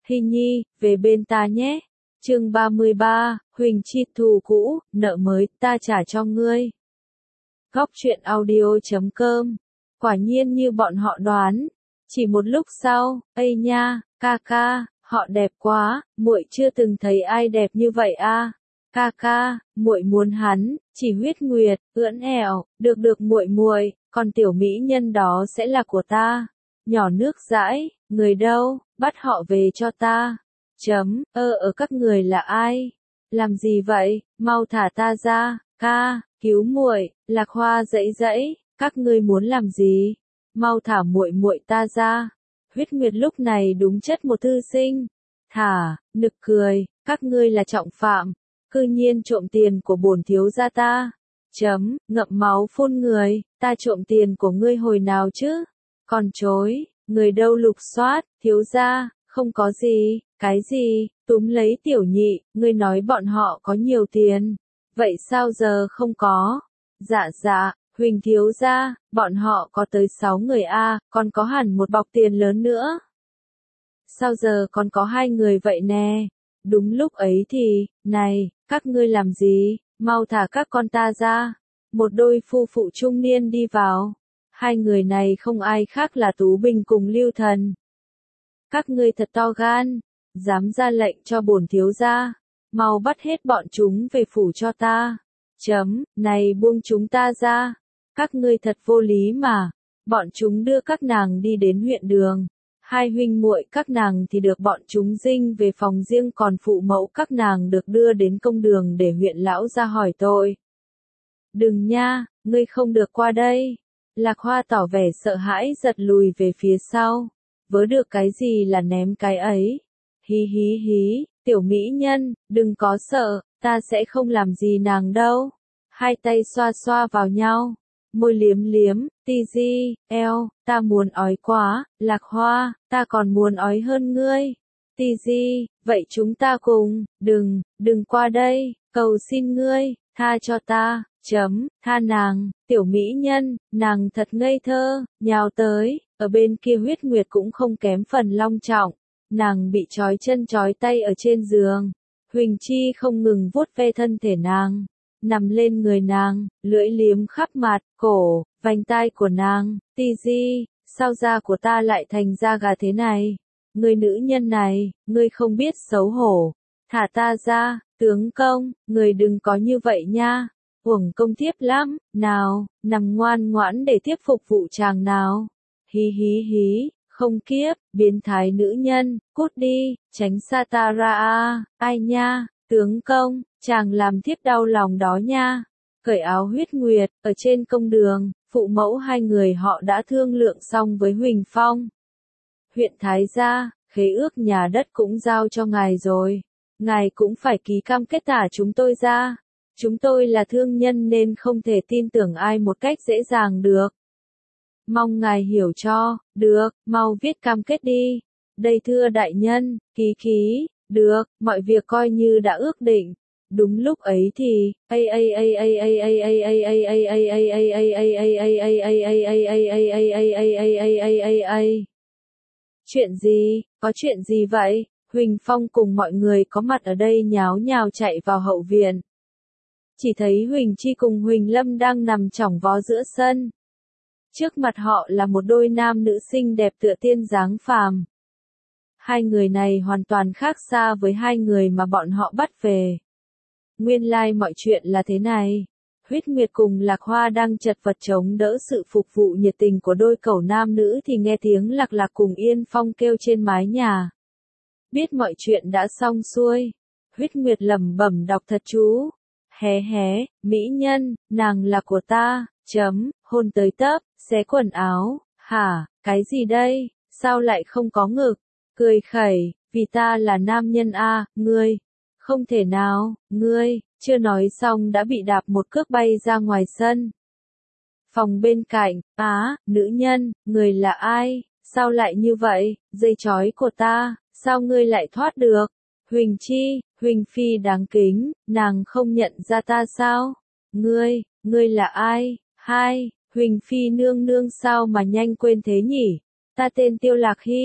Hy Nhi, về bên ta nhé. Chương 33, Huỳnh Chi thù cũ, nợ mới, ta trả cho ngươi. Góc truyện audio.com. Quả nhiên như bọn họ đoán, chỉ một lúc sau, ây nha, ca ca, họ đẹp quá, muội chưa từng thấy ai đẹp như vậy a. Ca ca, muội muốn hắn, chỉ huyết nguyệt, ưỡn ẻo, được muội muội, còn tiểu mỹ nhân đó sẽ là của ta. Nhỏ nước dãi, người đâu, bắt họ về cho ta. Ở các người là ai? Làm gì vậy, mau thả ta ra, ca, cứu muội. Lạc Hoa dãy dãy, các ngươi muốn làm gì? Mau thả muội muội ta ra. Huyết Nguyệt lúc này đúng chất một thư sinh. Thả, nực cười, các ngươi là trọng phạm, cư nhiên trộm tiền của bổn thiếu gia ta. Ngậm máu phun người, ta trộm tiền của ngươi hồi nào chứ? Còn chối, người đâu lục soát, thiếu gia, không có gì, cái gì, túm lấy tiểu nhị, ngươi nói bọn họ có nhiều tiền. Vậy sao giờ không có? Dạ, Huỳnh thiếu gia, bọn họ có tới 6 người a, còn có hẳn một bọc tiền lớn nữa. Sao giờ còn có 2 người vậy nè? Đúng lúc ấy thì, này, các ngươi làm gì, mau thả các con ta ra. Một đôi phu phụ trung niên đi vào. 2 người này không ai khác là Tú Bình cùng Lưu Thần. Các ngươi thật to gan, dám ra lệnh cho bổn thiếu gia, mau bắt hết bọn chúng về phủ cho ta. Này buông chúng ta ra, các ngươi thật vô lý mà. Bọn chúng đưa các nàng đi đến huyện đường, 2 huynh muội các nàng thì được bọn chúng dinh về phòng riêng, còn phụ mẫu các nàng được đưa đến công đường để huyện lão ra hỏi tội. Đừng nha, ngươi không được qua đây. Lạc Hoa tỏ vẻ sợ hãi giật lùi về phía sau. Vớ được cái gì là ném cái ấy. Hí, tiểu mỹ nhân, đừng có sợ, ta sẽ không làm gì nàng đâu. 2 tay xoa xoa vào nhau, môi liếm, Tì, eo, ta muốn ói quá, Lạc Hoa, ta còn muốn ói hơn ngươi. Tì, vậy chúng ta cùng, đừng qua đây, cầu xin ngươi, tha cho ta. Tha nàng, tiểu mỹ nhân, nàng thật ngây thơ, nhào tới, ở bên kia Huyết Nguyệt cũng không kém phần long trọng, nàng bị trói chân trói tay ở trên giường, Huỳnh Chi không ngừng vuốt ve thân thể nàng, nằm lên người nàng, lưỡi liếm khắp mặt, cổ, vành tai của nàng. Tì, sao da của ta lại thành da gà thế này? Người nữ nhân này, ngươi không biết xấu hổ, thả ta ra, tướng công, người đừng có như vậy nha. Uổng công tiếp lắm, nào, nằm ngoan ngoãn để tiếp phục vụ chàng nào. Hí, không kiếp, biến thái nữ nhân, cút đi, tránh xa ta ra a. Ai nha, tướng công, chàng làm thiếp đau lòng đó nha. Cởi áo Huyết Nguyệt, ở trên công đường, phụ mẫu 2 người họ đã thương lượng xong với Huỳnh Phong. Huyện Thái gia, khế ước nhà đất cũng giao cho ngài rồi. Ngài cũng phải ký cam kết thả chúng tôi ra. Chúng tôi là thương nhân nên không thể tin tưởng ai một cách dễ dàng được. Mong ngài hiểu cho, được, mau viết cam kết đi. Đây thưa đại nhân, ký, được, mọi việc coi như đã ước định. Đúng lúc ấy thì, chuyện gì, có chuyện gì vậy? Huỳnh Phong cùng mọi người có mặt ở đây nháo nhào chạy vào hậu viện. Chỉ thấy Huỳnh Chi cùng Huỳnh Lâm đang nằm chỏng vó giữa sân. Trước mặt họ là một đôi nam nữ xinh đẹp tựa tiên dáng phàm. 2 người này hoàn toàn khác xa với 2 người mà bọn họ bắt về. Nguyên lai mọi chuyện là thế này. Huyết Nguyệt cùng Lạc Hoa đang chật vật chống đỡ sự phục vụ nhiệt tình của đôi cẩu nam nữ thì nghe tiếng Lạc Lạc cùng Yên Phong kêu trên mái nhà. Biết mọi chuyện đã xong xuôi, Huyết Nguyệt lẩm bẩm đọc thật chú. Hé, mỹ nhân, nàng là của ta, hôn tới tấp, xé quần áo, hả, cái gì đây, sao lại không có ngực, cười khẩy, vì ta là nam nhân a, ngươi, không thể nào, ngươi, chưa nói xong đã bị đạp một cước bay ra ngoài sân. Phòng bên cạnh, nữ nhân, người là ai, sao lại như vậy, dây chói của ta, sao ngươi lại thoát được? Huỳnh Chi, Huỳnh Phi đáng kính, nàng không nhận ra ta sao? Ngươi là ai? Huỳnh Phi nương nương sao mà nhanh quên thế nhỉ? Ta tên Tiêu Lạc Hy.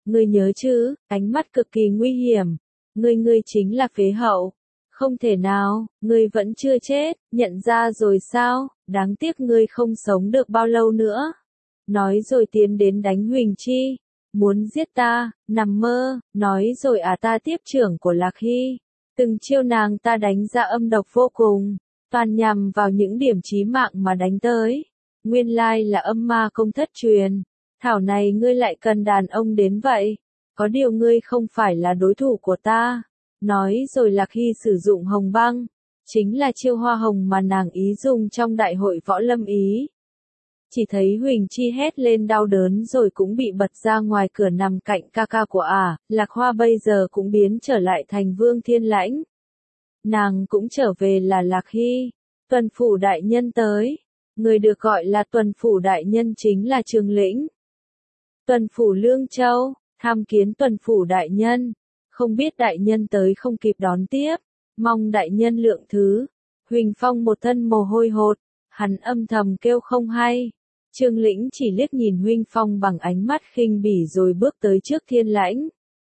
Ngươi nhớ chứ, ánh mắt cực kỳ nguy hiểm. Ngươi chính là phế hậu. Không thể nào, ngươi vẫn chưa chết, nhận ra rồi sao, đáng tiếc ngươi không sống được bao lâu nữa. Nói rồi tiến đến đánh Huỳnh Chi. Muốn giết ta, nằm mơ, nói rồi ta tiếp trưởng của Lạc Hy. Từng chiêu nàng ta đánh ra âm độc vô cùng, toàn nhằm vào những điểm chí mạng mà đánh tới. Nguyên lai là âm ma công thất truyền. Thảo này ngươi lại cần đàn ông đến vậy. Có điều ngươi không phải là đối thủ của ta. Nói rồi Lạc Hy sử dụng hồng băng. Chính là chiêu hoa hồng mà nàng ý dùng trong đại hội võ lâm ý. Chỉ thấy Huỳnh Chi hét lên đau đớn rồi cũng bị bật ra ngoài cửa nằm cạnh ca ca của Lạc Hoa bây giờ cũng biến trở lại thành Vương Thiên Lãnh. Nàng cũng trở về là Lạc Hy. Tuần phủ đại nhân tới. Người được gọi là tuần phủ đại nhân chính là Trường Lĩnh. Tuần phủ Lương Châu, tham kiến tuần phủ đại nhân. Không biết đại nhân tới không kịp đón tiếp. Mong đại nhân lượng thứ. Huỳnh Phong một thân mồ hôi hột. Hắn âm thầm kêu không hay. Trường Lĩnh chỉ liếc nhìn Huỳnh Phong bằng ánh mắt khinh bỉ rồi bước tới trước Thiên Lãnh.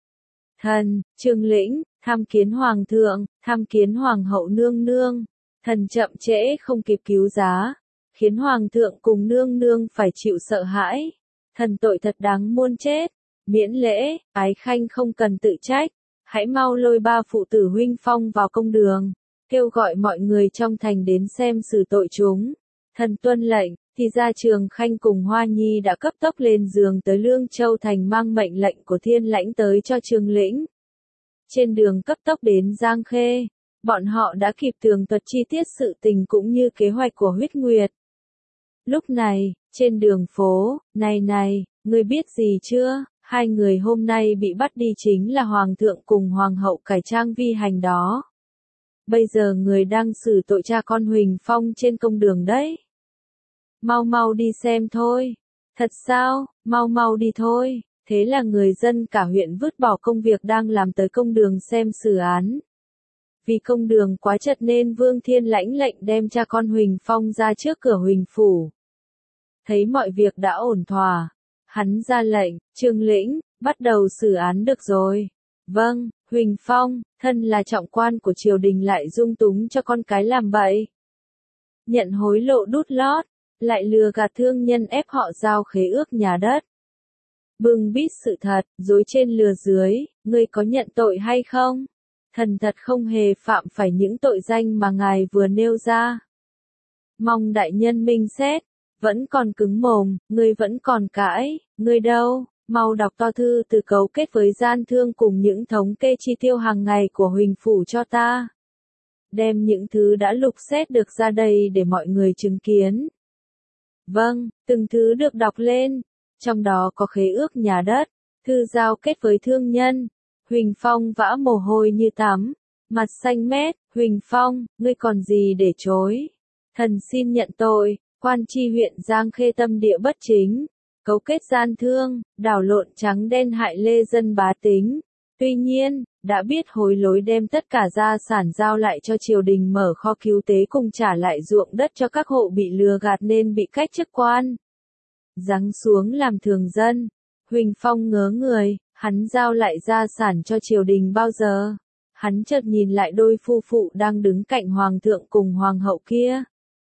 Thần, Trường Lĩnh, tham kiến hoàng thượng, tham kiến hoàng hậu nương nương. Thần chậm trễ không kịp cứu giá, khiến hoàng thượng cùng nương nương phải chịu sợ hãi. Thần tội thật đáng muôn chết. Miễn lễ, ái khanh không cần tự trách. Hãy mau lôi ba phụ tử Huỳnh Phong vào công đường, kêu gọi mọi người trong thành đến xem xử tội chúng. Thần tuân lệnh. Thì ra Trường Khanh cùng Hoa Nhi đã cấp tốc lên giường tới Lương Châu thành mang mệnh lệnh của Thiên Lãnh tới cho Trường Lĩnh. Trên đường cấp tốc đến Giang Khê, bọn họ đã kịp tường thuật chi tiết sự tình cũng như kế hoạch của Huyết Nguyệt. Lúc này, trên đường phố, này, ngươi biết gì chưa, hai người hôm nay bị bắt đi chính là Hoàng thượng cùng Hoàng hậu cải trang vi hành đó. Bây giờ người đang xử tội cha con Huỳnh Phong trên công đường đấy. Mau đi xem thôi. Thật sao, mau đi thôi. Thế là người dân cả huyện vứt bỏ công việc đang làm tới công đường xem xử án. Vì công đường quá chật nên Vương Thiên Lãnh lệnh đem cha con Huỳnh Phong ra trước cửa Huỳnh phủ. Thấy mọi việc đã ổn thỏa, hắn ra lệnh, Trường Lĩnh, bắt đầu xử án được rồi. Vâng, Huỳnh Phong, thân là trọng quan của triều đình lại dung túng cho con cái làm bậy. Nhận hối lộ đút lót. Lại lừa gạt thương nhân ép họ giao khế ước nhà đất. Bưng bít sự thật, dối trên lừa dưới, ngươi có nhận tội hay không? Thần thật không hề phạm phải những tội danh mà ngài vừa nêu ra. Mong đại nhân minh xét, vẫn còn cứng mồm, ngươi vẫn còn cãi, ngươi đâu, mau đọc to thư từ cấu kết với gian thương cùng những thống kê chi tiêu hàng ngày của Huỳnh phủ cho ta. Đem những thứ đã lục xét được ra đây để mọi người chứng kiến. Vâng, từng thứ được đọc lên, trong đó có khế ước nhà đất, thư giao kết với thương nhân. Huỳnh Phong vã mồ hôi như tắm, mặt xanh mét. Huỳnh Phong, ngươi còn gì để chối? Thần xin nhận tội, quan tri huyện Giang Khê tâm địa bất chính, cấu kết gian thương, đảo lộn trắng đen hại lê dân bá tính. Tuy nhiên, đã biết hối lối đem tất cả gia sản giao lại cho triều đình mở kho cứu tế cùng trả lại ruộng đất cho các hộ bị lừa gạt nên bị cách chức quan. Giáng xuống làm thường dân. Huỳnh Phong ngớ người, hắn giao lại gia sản cho triều đình bao giờ? Hắn chợt nhìn lại đôi phu phụ đang đứng cạnh hoàng thượng cùng hoàng hậu kia.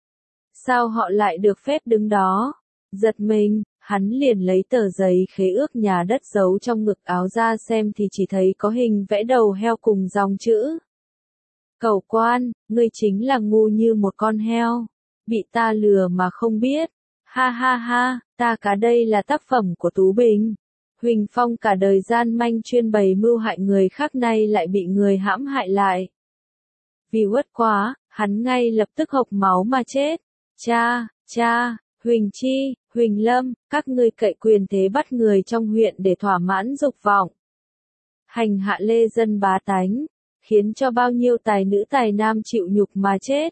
Sao họ lại được phép đứng đó? Giật mình, hắn liền lấy tờ giấy khế ước nhà đất giấu trong ngực áo ra xem thì chỉ thấy có hình vẽ đầu heo cùng dòng chữ. Cẩu quan, ngươi chính là ngu như một con heo. Bị ta lừa mà không biết. Ha ha ha, ta cá đây là tác phẩm của Tú Bình. Huỳnh Phong cả đời gian manh chuyên bày mưu hại người khác nay lại bị người hãm hại lại. Vì uất quá, hắn ngay lập tức hộc máu mà chết. Cha, Huỳnh Chi, Huỳnh Lâm, các ngươi cậy quyền thế bắt người trong huyện để thỏa mãn dục vọng. Hành hạ lê dân bá tánh, khiến cho bao nhiêu tài nữ tài nam chịu nhục mà chết.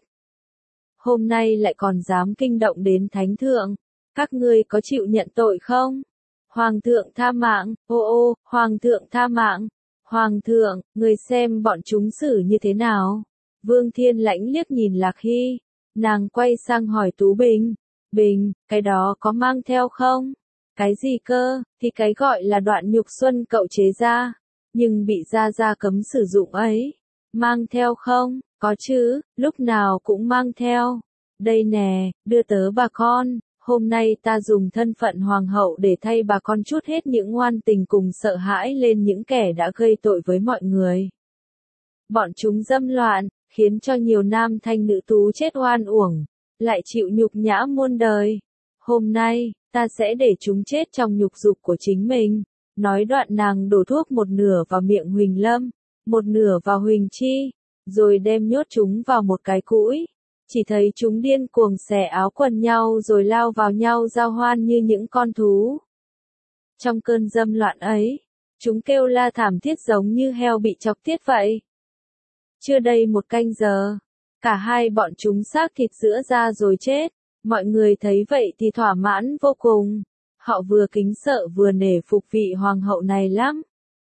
Hôm nay lại còn dám kinh động đến thánh thượng, các ngươi có chịu nhận tội không? Hoàng thượng tha mạng, ô, hoàng thượng tha mạng. Hoàng thượng, người xem bọn chúng xử như thế nào? Vương Thiên Lãnh liếc nhìn Lạc Hy, nàng quay sang hỏi Tú Bình. Bình, cái đó có mang theo không? Cái gì cơ, thì cái gọi là đoạn nhục xuân cậu chế ra, nhưng bị gia gia cấm sử dụng ấy. Mang theo không? Có chứ, lúc nào cũng mang theo. Đây nè, đưa tớ bà con, hôm nay ta dùng thân phận hoàng hậu để thay bà con trút hết những oan tình cùng sợ hãi lên những kẻ đã gây tội với mọi người. Bọn chúng dâm loạn, khiến cho nhiều nam thanh nữ tú chết oan uổng, lại chịu nhục nhã muôn đời. Hôm nay, ta sẽ để chúng chết trong nhục dục của chính mình. Nói đoạn nàng đổ thuốc một nửa vào miệng Huỳnh Lâm, một nửa vào Huỳnh Chi, rồi đem nhốt chúng vào một cái cũi. Chỉ thấy chúng điên cuồng xẻ áo quần nhau rồi lao vào nhau giao hoan như những con thú. Trong cơn dâm loạn ấy, chúng kêu la thảm thiết giống như heo bị chọc tiết vậy. Chưa đầy một canh giờ, cả hai bọn chúng xác thịt giữa ra rồi chết. Mọi người thấy vậy thì thỏa mãn vô cùng. Họ vừa kính sợ vừa nể phục vị hoàng hậu này lắm.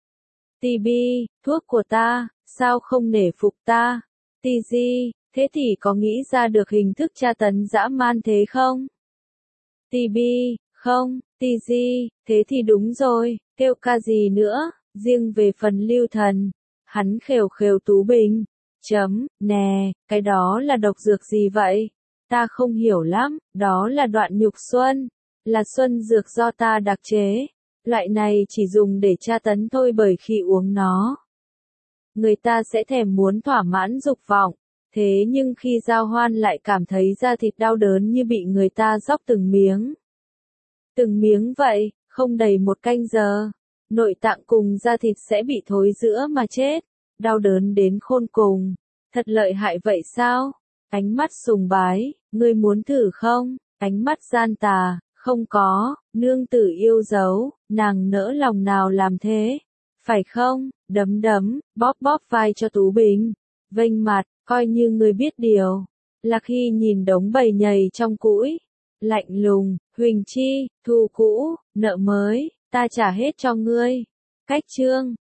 Tibi, thuốc của ta, sao không nể phục ta? Tizi, thế thì có nghĩ ra được hình thức tra tấn dã man thế không? Tibi, không, Tizi, thế thì đúng rồi, kêu ca gì nữa, riêng về phần Lưu Thần, hắn khều khều Tú Bình. Nè, cái đó là độc dược gì vậy? Ta không hiểu lắm, đó là đoạn nhục xuân, là xuân dược do ta đặc chế. Loại này chỉ dùng để tra tấn thôi bởi khi uống nó, người ta sẽ thèm muốn thỏa mãn dục vọng. Thế nhưng khi giao hoan lại cảm thấy da thịt đau đớn như bị người ta xóc từng miếng. Từng miếng vậy, không đầy một canh giờ. Nội tạng cùng da thịt sẽ bị thối rữa mà chết. Đau đớn đến khôn cùng. Thật lợi hại vậy sao? Ánh mắt sùng bái, ngươi muốn thử không? Ánh mắt gian tà, không có, nương tử yêu dấu, nàng nỡ lòng nào làm thế? Phải không? Đấm đấm, bóp bóp vai cho Tú Bình. Vênh mặt, coi như ngươi biết điều. Lạc Hy nhìn đống bầy nhầy trong cũi. Lạnh lùng, Huỳnh Chi, thù cũ, nợ mới, ta trả hết cho ngươi. Cách chương